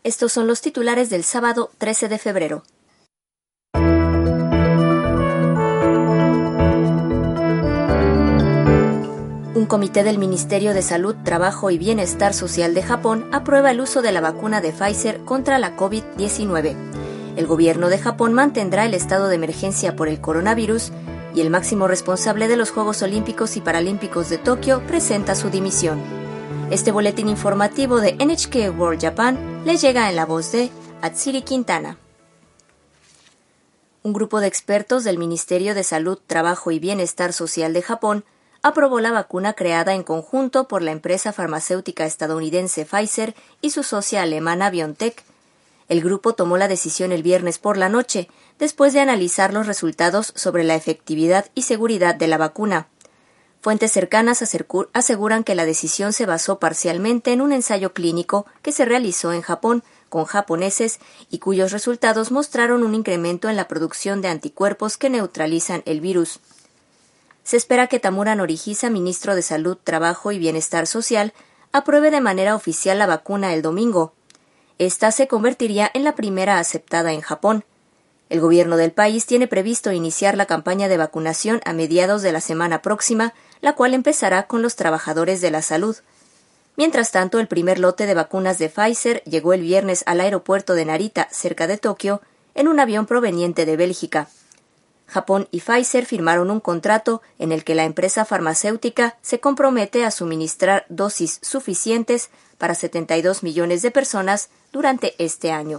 Estos son los titulares del sábado 13 de febrero. Un comité del Ministerio de Salud, Trabajo y Bienestar Social de Japón aprueba el uso de la vacuna de Pfizer contra la COVID-19. El gobierno de Japón mantendrá el estado de emergencia por el coronavirus y el máximo responsable de los Juegos Olímpicos y Paralímpicos de Tokio presenta su dimisión. Este boletín informativo de NHK World Japan le llega en la voz de Atsiri Quintana. Un grupo de expertos del Ministerio de Salud, Trabajo y Bienestar Social de Japón aprobó la vacuna creada en conjunto por la empresa farmacéutica estadounidense Pfizer y su socia alemana BioNTech. El grupo tomó la decisión el viernes por la noche, después de analizar los resultados sobre la efectividad y seguridad de la vacuna. Fuentes cercanas aseguran que la decisión se basó parcialmente en un ensayo clínico que se realizó en Japón con japoneses y cuyos resultados mostraron un incremento en la producción de anticuerpos que neutralizan el virus. Se espera que Tamura Norihisa, ministro de Salud, Trabajo y Bienestar Social, apruebe de manera oficial la vacuna el domingo. Esta se convertiría en la primera aceptada en Japón. El gobierno del país tiene previsto iniciar la campaña de vacunación a mediados de la semana próxima, la cual empezará con los trabajadores de la salud. Mientras tanto, el primer lote de vacunas de Pfizer llegó el viernes al aeropuerto de Narita, cerca de Tokio, en un avión proveniente de Bélgica. Japón y Pfizer firmaron un contrato en el que la empresa farmacéutica se compromete a suministrar dosis suficientes para 72 millones de personas durante este año.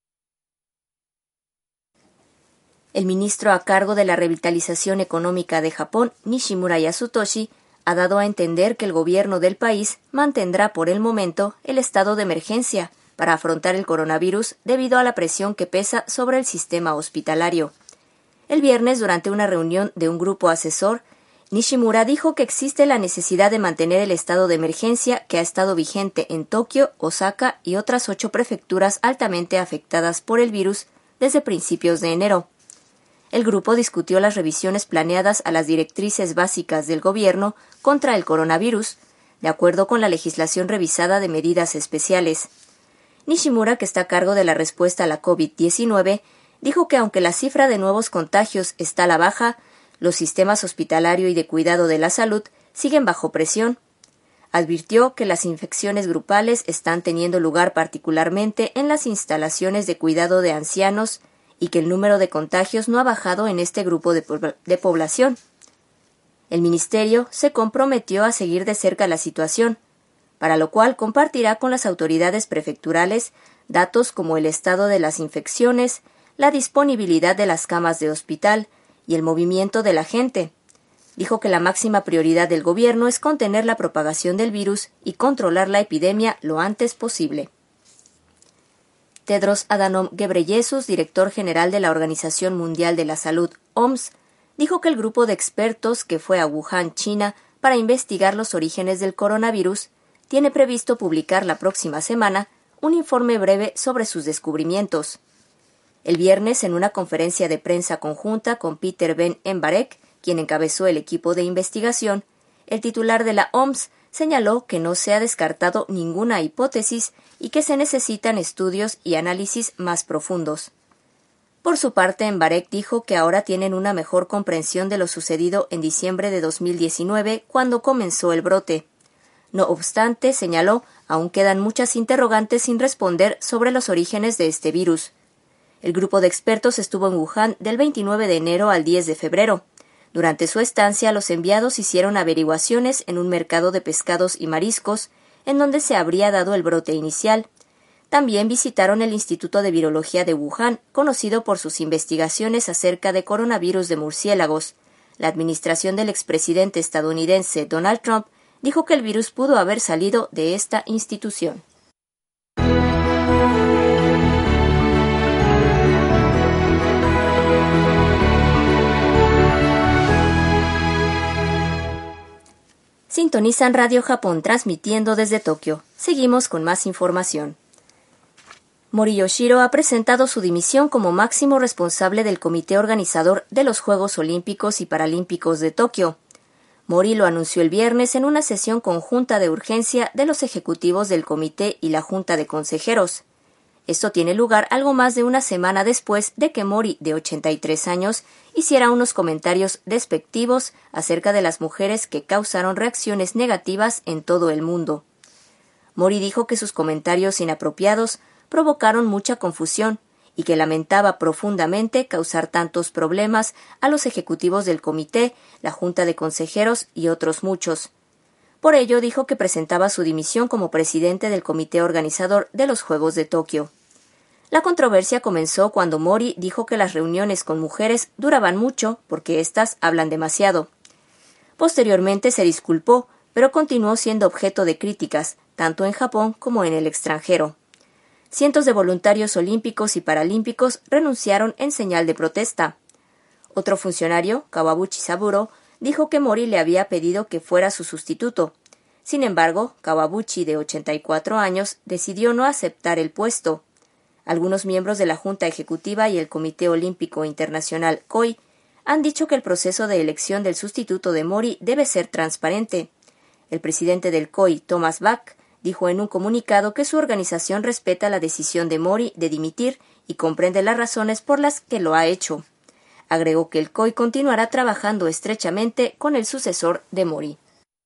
El ministro a cargo de la revitalización económica de Japón, Nishimura Yasutoshi, ha dado a entender que el gobierno del país mantendrá por el momento el estado de emergencia para afrontar el coronavirus debido a la presión que pesa sobre el sistema hospitalario. El viernes, durante una reunión de un grupo asesor, Nishimura dijo que existe la necesidad de mantener el estado de emergencia que ha estado vigente en Tokio, Osaka y otras 8 prefecturas altamente afectadas por el virus desde principios de enero. El grupo discutió las revisiones planeadas a las directrices básicas del gobierno contra el coronavirus, de acuerdo con la legislación revisada de medidas especiales. Nishimura, que está a cargo de la respuesta a la COVID-19, dijo que aunque la cifra de nuevos contagios está a la baja, los sistemas hospitalario y de cuidado de la salud siguen bajo presión. Advirtió que las infecciones grupales están teniendo lugar particularmente en las instalaciones de cuidado de ancianos y que el número de contagios no ha bajado en este grupo de población. El ministerio se comprometió a seguir de cerca la situación, para lo cual compartirá con las autoridades prefecturales datos como el estado de las infecciones, la disponibilidad de las camas de hospital y el movimiento de la gente. Dijo que la máxima prioridad del gobierno es contener la propagación del virus y controlar la epidemia lo antes posible. Tedros Adhanom Ghebreyesus, director general de la Organización Mundial de la Salud, OMS, dijo que el grupo de expertos que fue a Wuhan, China, para investigar los orígenes del coronavirus, tiene previsto publicar la próxima semana un informe breve sobre sus descubrimientos. El viernes, en una conferencia de prensa conjunta con Peter Ben Embarek, quien encabezó el equipo de investigación, el titular de la OMS señaló que no se ha descartado ninguna hipótesis y que se necesitan estudios y análisis más profundos. Por su parte, Embarek dijo que ahora tienen una mejor comprensión de lo sucedido en diciembre de 2019, cuando comenzó el brote. No obstante, señaló, aún quedan muchas interrogantes sin responder sobre los orígenes de este virus. El grupo de expertos estuvo en Wuhan del 29 de enero al 10 de febrero. Durante su estancia, los enviados hicieron averiguaciones en un mercado de pescados y mariscos, en donde se habría dado el brote inicial. También visitaron el Instituto de Virología de Wuhan, conocido por sus investigaciones acerca de coronavirus de murciélagos. La administración del expresidente estadounidense Donald Trump dijo que el virus pudo haber salido de esta institución. Sintonizan Radio Japón transmitiendo desde Tokio. Seguimos con más información. Mori Yoshiro ha presentado su dimisión como máximo responsable del comité organizador de los Juegos Olímpicos y Paralímpicos de Tokio. Mori lo anunció el viernes en una sesión conjunta de urgencia de los ejecutivos del comité y la junta de consejeros. Esto tiene lugar algo más de una semana después de que Mori, de 83 años, hiciera unos comentarios despectivos acerca de las mujeres que causaron reacciones negativas en todo el mundo. Mori dijo que sus comentarios inapropiados provocaron mucha confusión y que lamentaba profundamente causar tantos problemas a los ejecutivos del comité, la junta de consejeros y otros muchos. Por ello dijo que presentaba su dimisión como presidente del comité organizador de los Juegos de Tokio. La controversia comenzó cuando Mori dijo que las reuniones con mujeres duraban mucho porque éstas hablan demasiado. Posteriormente se disculpó, pero continuó siendo objeto de críticas, tanto en Japón como en el extranjero. Cientos de voluntarios olímpicos y paralímpicos renunciaron en señal de protesta. Otro funcionario, Kawabuchi Saburo, dijo que Mori le había pedido que fuera su sustituto. Sin embargo, Kawabuchi, de 84 años, decidió no aceptar el puesto. Algunos miembros de la Junta Ejecutiva y el Comité Olímpico Internacional COI han dicho que el proceso de elección del sustituto de Mori debe ser transparente. El presidente del COI, Thomas Bach, dijo en un comunicado que su organización respeta la decisión de Mori de dimitir y comprende las razones por las que lo ha hecho. Agregó que el COI continuará trabajando estrechamente con el sucesor de Mori.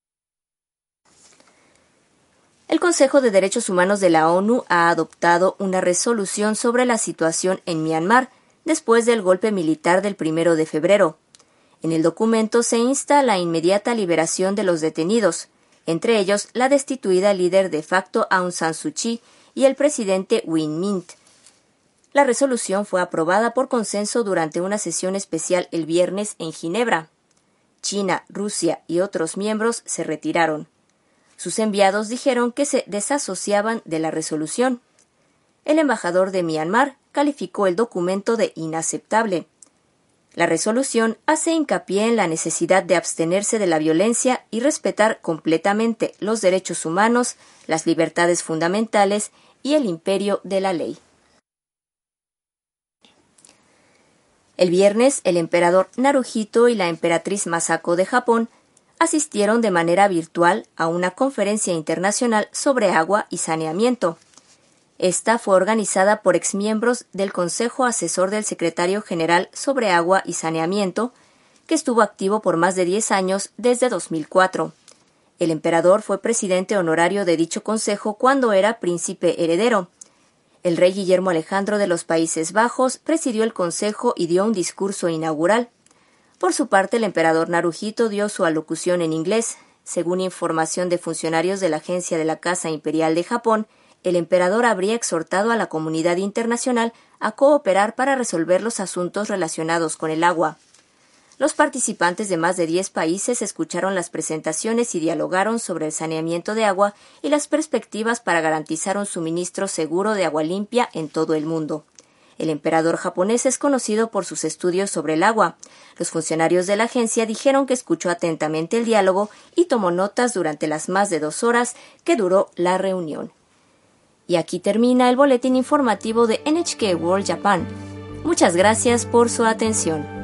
El Consejo de Derechos Humanos de la ONU ha adoptado una resolución sobre la situación en Myanmar después del golpe militar del 1 de febrero. En el documento se insta a la inmediata liberación de los detenidos, entre ellos la destituida líder de facto Aung San Suu Kyi y el presidente Win Myint. La resolución fue aprobada por consenso durante una sesión especial el viernes en Ginebra. China, Rusia y otros miembros se retiraron. Sus enviados dijeron que se desasociaban de la resolución. El embajador de Myanmar calificó el documento de inaceptable. La resolución hace hincapié en la necesidad de abstenerse de la violencia y respetar completamente los derechos humanos, las libertades fundamentales y el imperio de la ley. El viernes, el emperador Naruhito y la emperatriz Masako de Japón asistieron de manera virtual a una conferencia internacional sobre agua y saneamiento. Esta fue organizada por exmiembros del Consejo Asesor del Secretario General sobre Agua y Saneamiento, que estuvo activo por más de 10 años desde 2004. El emperador fue presidente honorario de dicho consejo cuando era príncipe heredero. El rey Guillermo Alejandro de los Países Bajos presidió el consejo y dio un discurso inaugural. Por su parte, el emperador Naruhito dio su alocución en inglés. Según información de funcionarios de la Agencia de la Casa Imperial de Japón, el emperador habría exhortado a la comunidad internacional a cooperar para resolver los asuntos relacionados con el agua. Los participantes de más de 10 países escucharon las presentaciones y dialogaron sobre el saneamiento de agua y las perspectivas para garantizar un suministro seguro de agua limpia en todo el mundo. El emperador japonés es conocido por sus estudios sobre el agua. Los funcionarios de la agencia dijeron que escuchó atentamente el diálogo y tomó notas durante las más de 2 horas que duró la reunión. Y aquí termina el boletín informativo de NHK World Japan. Muchas gracias por su atención.